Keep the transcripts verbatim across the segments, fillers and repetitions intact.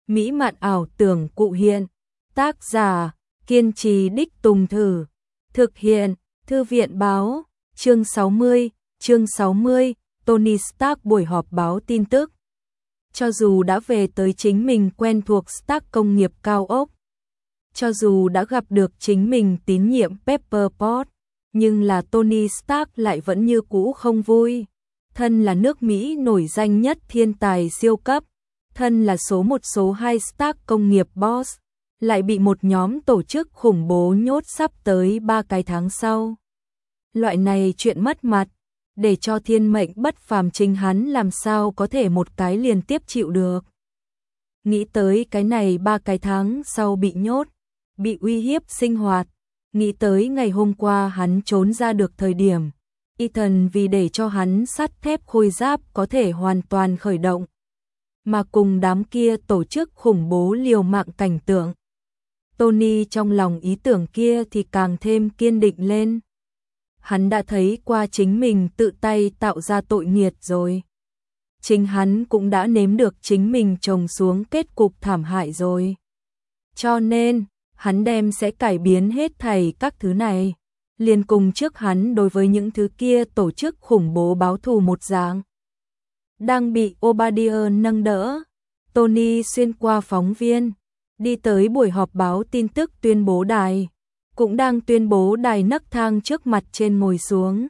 mỹ mạn ảo tưởng cụ hiện. Tác giả, kiên trì đích tùng thử. Thực hiện, Thư viện báo, chương sáu mươi, chương sáu mươi, Tony Stark buổi họp báo tin tức. Cho dù đã về tới chính mình quen thuộc Stark công nghiệp cao ốc, cho dù đã gặp được chính mình tín nhiệm Pepper Potts, nhưng là Tony Stark lại vẫn như cũ không vui. Thân là nước Mỹ nổi danh nhất thiên tài siêu cấp, thân là số một số hai Stark công nghiệp boss, lại bị một nhóm tổ chức khủng bố nhốt sắp tới ba cái tháng sau. Loại này chuyện mất mặt, để cho thiên mệnh bất phàm chính hắn làm sao có thể một cái liền tiếp chịu được. Nghĩ tới cái này ba cái tháng sau bị nhốt, bị uy hiếp sinh hoạt, nghĩ tới ngày hôm qua hắn trốn ra được thời điểm, Ethan vì để cho hắn sắt thép khôi giáp có thể hoàn toàn khởi động, mà cùng đám kia tổ chức khủng bố liều mạng cảnh tượng. Tony trong lòng ý tưởng kia thì càng thêm kiên định lên. Hắn đã thấy qua chính mình tự tay tạo ra tội nghiệt rồi. Chính hắn cũng đã nếm được chính mình trồng xuống kết cục thảm hại rồi. Cho nên, hắn đem sẽ cải biến hết thảy các thứ này, liền cùng trước hắn đối với những thứ kia tổ chức khủng bố báo thù một dạng. Đang bị Obadiah nâng đỡ, Tony xuyên qua phóng viên, đi tới buổi họp báo tin tức tuyên bố đài, cũng đang tuyên bố đài nấc thang trước mặt trên ngồi xuống.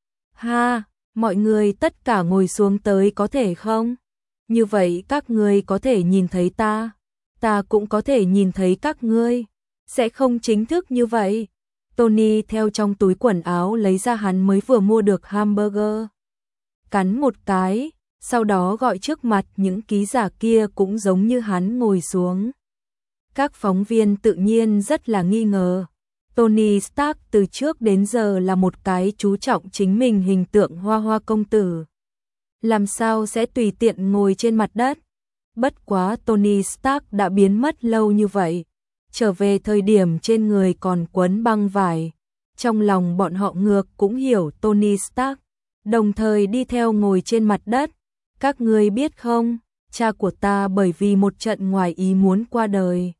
Ha, mọi người tất cả ngồi xuống tới có thể không? Như vậy các ngươi có thể nhìn thấy ta, ta cũng có thể nhìn thấy các ngươi, sẽ không chính thức như vậy. Tony theo trong túi quần áo lấy ra hắn mới vừa mua được hamburger. Cắn một cái, sau đó gọi trước mặt những ký giả kia cũng giống như hắn ngồi xuống. Các phóng viên tự nhiên rất là nghi ngờ. Tony Stark từ trước đến giờ là một cái chú trọng chính mình hình tượng hoa hoa công tử. Làm sao sẽ tùy tiện ngồi trên mặt đất? Bất quá Tony Stark đã biến mất lâu như vậy. Trở về thời điểm trên người còn quấn băng vải. Trong lòng bọn họ ngược cũng hiểu Tony Stark. Đồng thời đi theo ngồi trên mặt đất. Các ngươi biết không, cha của ta bởi vì một trận ngoài ý muốn qua đời.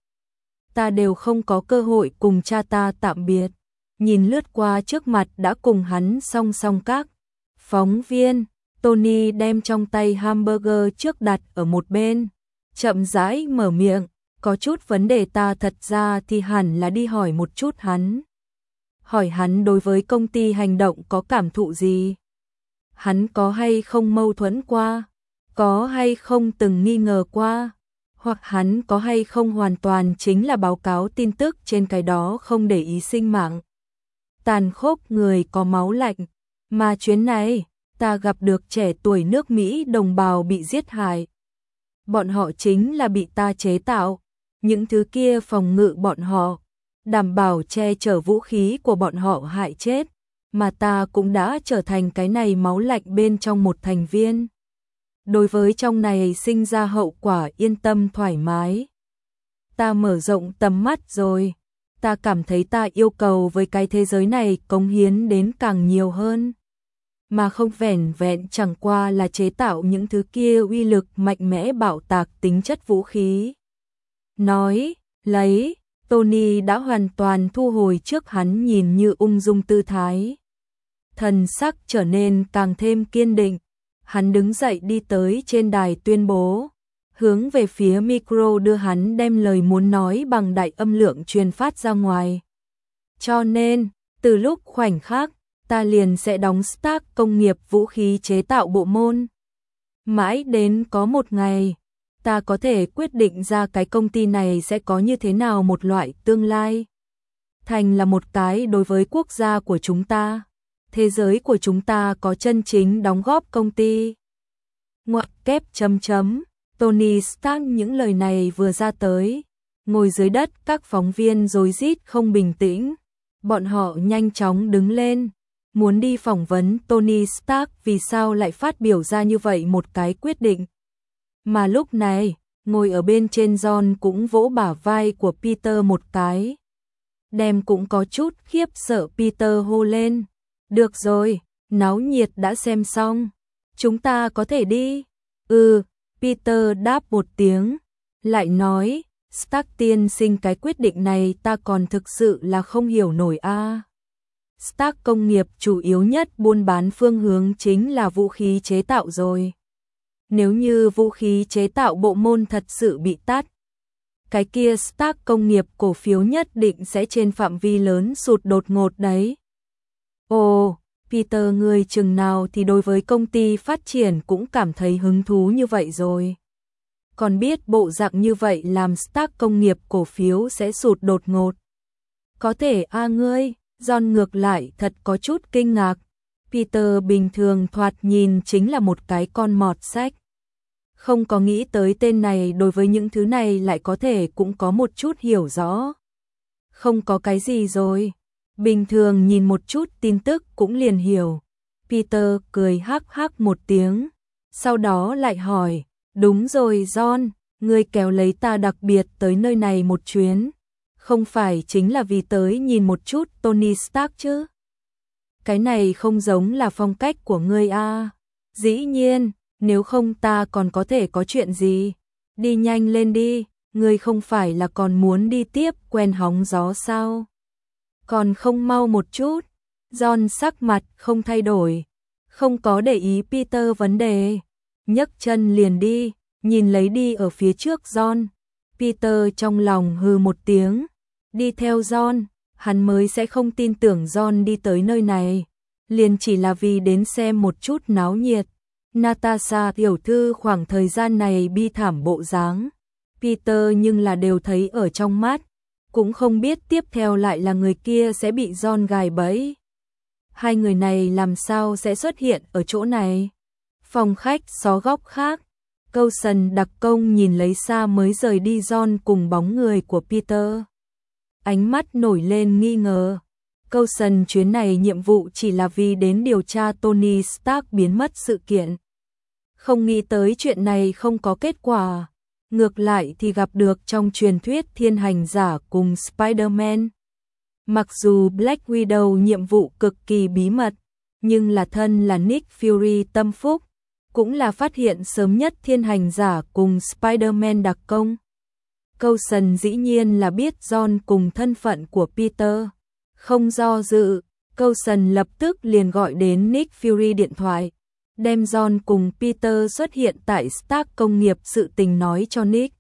Ta đều không có cơ hội cùng cha ta tạm biệt. Nhìn lướt qua trước mặt đã cùng hắn song song các phóng viên, Tony đem trong tay hamburger trước đặt ở một bên, chậm rãi mở miệng, có chút vấn đề ta thật ra thì hẳn là đi hỏi một chút hắn. Hỏi hắn đối với công ty hành động có cảm thụ gì? Hắn có hay không mâu thuẫn qua? Có hay không từng nghi ngờ qua? Hoặc hắn có hay không hoàn toàn chính là báo cáo tin tức trên cái đó không để ý sinh mạng. Tàn khốc người có máu lạnh, mà chuyến này, ta gặp được trẻ tuổi nước Mỹ đồng bào bị giết hại. Bọn họ chính là bị ta chế tạo, những thứ kia phòng ngự bọn họ, đảm bảo che chở vũ khí của bọn họ hại chết, mà ta cũng đã trở thành cái này máu lạnh bên trong một thành viên. Đối với trong này sinh ra hậu quả yên tâm thoải mái. Ta mở rộng tầm mắt rồi, ta cảm thấy ta yêu cầu với cái thế giới này cống hiến đến càng nhiều hơn. Mà không vẻn vẹn chẳng qua là chế tạo những thứ kia uy lực mạnh mẽ bạo tạc tính chất vũ khí. Nói, lấy, Tony đã hoàn toàn thu hồi trước hắn nhìn như ung dung tư thái. Thần sắc trở nên càng thêm kiên định. Hắn đứng dậy đi tới trên đài tuyên bố, hướng về phía micro đưa hắn đem lời muốn nói bằng đại âm lượng truyền phát ra ngoài. Cho nên, từ lúc khoảnh khắc, ta liền sẽ đóng Stark công nghiệp vũ khí chế tạo bộ môn. Mãi đến có một ngày, ta có thể quyết định ra cái công ty này sẽ có như thế nào một loại tương lai. Thành là một cái đối với quốc gia của chúng ta. Thế giới của chúng ta có chân chính đóng góp công ty. Ngoặc kép chấm chấm, Tony Stark những lời này vừa ra tới, ngồi dưới đất các phóng viên rối rít không bình tĩnh, bọn họ nhanh chóng đứng lên, muốn đi phỏng vấn Tony Stark vì sao lại phát biểu ra như vậy một cái quyết định. Mà lúc này, ngồi ở bên trên John cũng vỗ bả vai của Peter một cái. Đem cũng có chút khiếp sợ Peter hô lên. Được rồi, náo nhiệt đã xem xong. Chúng ta có thể đi. Ừ, Peter đáp một tiếng. Lại nói, Stark tiên sinh cái quyết định này ta còn thực sự là không hiểu nổi a. Stark công nghiệp chủ yếu nhất buôn bán phương hướng chính là vũ khí chế tạo rồi. Nếu như vũ khí chế tạo bộ môn thật sự bị tắt, cái kia Stark công nghiệp cổ phiếu nhất định sẽ trên phạm vi lớn sụt đột ngột đấy. Ồ, Peter người chừng nào thì đối với công ty phát triển cũng cảm thấy hứng thú như vậy rồi. Còn biết bộ dạng như vậy làm Stark công nghiệp cổ phiếu sẽ sụt đột ngột. Có thể a ngươi, John ngược lại thật có chút kinh ngạc. Peter bình thường thoạt nhìn chính là một cái con mọt sách. Không có nghĩ tới tên này đối với những thứ này lại có thể cũng có một chút hiểu rõ. Không có cái gì rồi. Bình thường nhìn một chút tin tức cũng liền hiểu. Peter cười hắc hắc một tiếng. Sau đó lại hỏi, đúng rồi John, ngươi kéo lấy ta đặc biệt tới nơi này một chuyến. Không phải chính là vì tới nhìn một chút Tony Stark chứ? Cái này không giống là phong cách của ngươi a. Dĩ nhiên, nếu không ta còn có thể có chuyện gì? Đi nhanh lên đi, ngươi không phải là còn muốn đi tiếp quen hóng gió sao? Còn không mau một chút. John sắc mặt không thay đổi, không có để ý Peter vấn đề, nhấc chân liền đi, nhìn lấy đi ở phía trước John. Peter trong lòng hừ một tiếng, đi theo John, hắn mới sẽ không tin tưởng John đi tới nơi này, liền chỉ là vì đến xem một chút náo nhiệt. Natasha tiểu thư khoảng thời gian này bi thảm bộ dáng, Peter nhưng là đều thấy ở trong mắt, cũng không biết tiếp theo lại là người kia sẽ bị John gài bẫy. Hai người này làm sao sẽ xuất hiện ở chỗ này? Phòng khách xó góc khác, Coulson đặc công nhìn lấy xa mới rời đi John cùng bóng người của Peter. Ánh mắt nổi lên nghi ngờ. Coulson chuyến này nhiệm vụ chỉ là vì đến điều tra Tony Stark biến mất sự kiện. Không nghĩ tới chuyện này không có kết quả. Ngược lại thì gặp được trong truyền thuyết thiên hành giả cùng Spider-Man. Mặc dù Black Widow nhiệm vụ cực kỳ bí mật, nhưng là thân là Nick Fury tâm phúc, cũng là phát hiện sớm nhất thiên hành giả cùng Spider-Man đặc công. Coulson dĩ nhiên là biết John cùng thân phận của Peter. Không do dự, Coulson lập tức liền gọi đến Nick Fury điện thoại, đem John cùng Peter xuất hiện tại Stark công nghiệp sự tình nói cho Nick.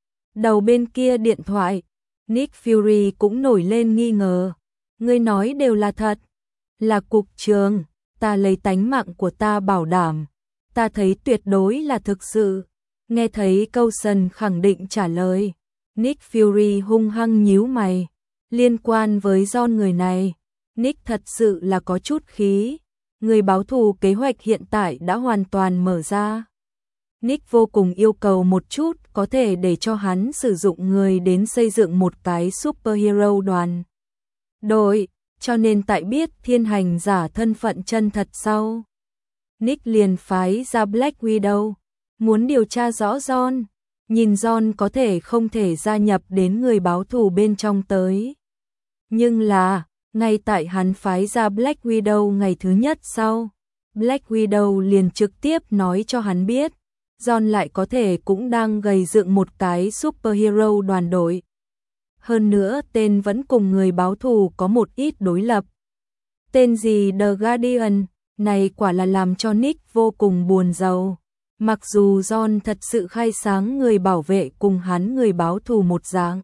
Đầu bên kia điện thoại, Nick Fury cũng nổi lên nghi ngờ. Ngươi nói đều là thật. Là cục trưởng, ta lấy tánh mạng của ta bảo đảm. Ta thấy tuyệt đối là thực sự. Nghe thấy Coulson khẳng định trả lời, Nick Fury hung hăng nhíu mày. Liên quan với John người này, Nick thật sự là có chút khí. Người báo thù kế hoạch hiện tại đã hoàn toàn mở ra. Nick vô cùng yêu cầu một chút có thể để cho hắn sử dụng người đến xây dựng một cái superhero đoàn đội, cho nên tại biết thiên hành giả thân phận chân thật sau, Nick liền phái ra Black Widow, muốn điều tra rõ John, nhìn John có thể không thể gia nhập đến người báo thù bên trong tới. Nhưng là, ngay tại hắn phái ra Black Widow ngày thứ nhất sau, Black Widow liền trực tiếp nói cho hắn biết, John lại có thể cũng đang gầy dựng một cái superhero đoàn đội. Hơn nữa tên vẫn cùng người báo thù có một ít đối lập. Tên gì The Guardian, này quả là làm cho Nick vô cùng buồn rầu. Mặc dù John thật sự khai sáng người bảo vệ cùng hắn người báo thù một dạng,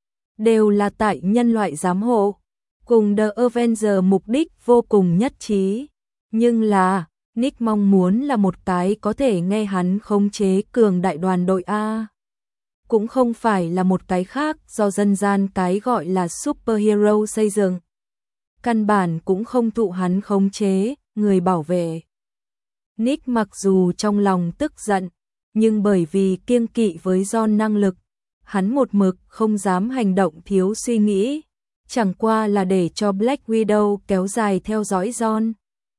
đều là tại nhân loại giám hộ, cùng The Avenger mục đích vô cùng nhất trí. Nhưng là, Nick mong muốn là một cái có thể nghe hắn khống chế cường đại đoàn đội A. Cũng không phải là một cái khác do dân gian cái gọi là superhero xây dựng. Căn bản cũng không thụ hắn khống chế, người bảo vệ. Nick mặc dù trong lòng tức giận, nhưng bởi vì kiêng kỵ với John năng lực, hắn một mực không dám hành động thiếu suy nghĩ, chẳng qua là để cho Black Widow kéo dài theo dõi John.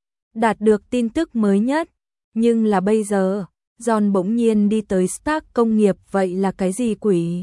Đạt được tin tức mới nhất, nhưng là bây giờ, John bỗng nhiên đi tới Stark công nghiệp, vậy là cái gì quỷ?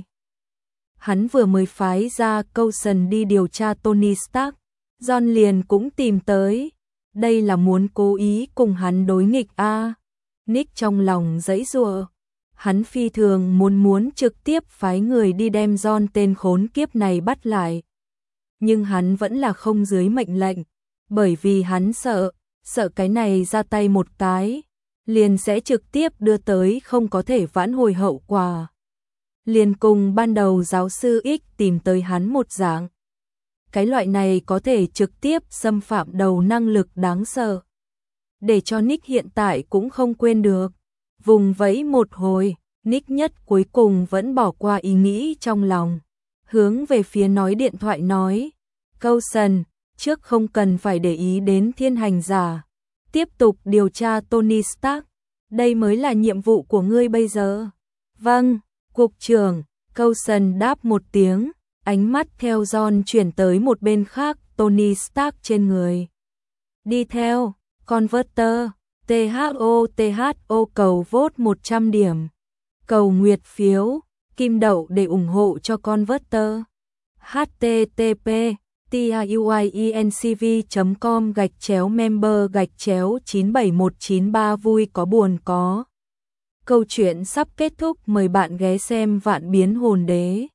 Hắn vừa mới phái ra Coulson đi điều tra Tony Stark, John liền cũng tìm tới. Đây là muốn cố ý cùng hắn đối nghịch a. Nick trong lòng giãy giụa, Hắn phi thường muốn muốn trực tiếp phái người đi đem John tên khốn kiếp này bắt lại. Nhưng hắn vẫn là không dưới mệnh lệnh, bởi vì hắn sợ, sợ cái này ra tay một cái, liền sẽ trực tiếp đưa tới không có thể vãn hồi hậu quả. Liền cùng ban đầu giáo sư X tìm tới hắn một dạng. Cái loại này có thể trực tiếp xâm phạm đầu năng lực đáng sợ. Để cho Nick hiện tại cũng không quên được. Vùng vẫy một hồi, Nick nhất cuối cùng vẫn bỏ qua ý nghĩ trong lòng. Hướng về phía nói điện thoại nói. Coulson, trước không cần phải để ý đến thiên hành giả. Tiếp tục điều tra Tony Stark. Đây mới là nhiệm vụ của ngươi bây giờ. Vâng, cục trưởng. Coulson đáp một tiếng. Ánh mắt theo John chuyển tới một bên khác Tony Stark trên người. Đi theo, Converter, tê hát o tê hát o cầu vote một trăm điểm. Cầu nguyệt phiếu, kim đậu để ủng hộ cho Converter. hát tê tê pê tuincv chấm com gạch chéo member gạch chéo chín bảy một chín ba vui có buồn có. Câu chuyện sắp kết thúc, mời bạn ghé xem Vạn Biến Hồn Đế.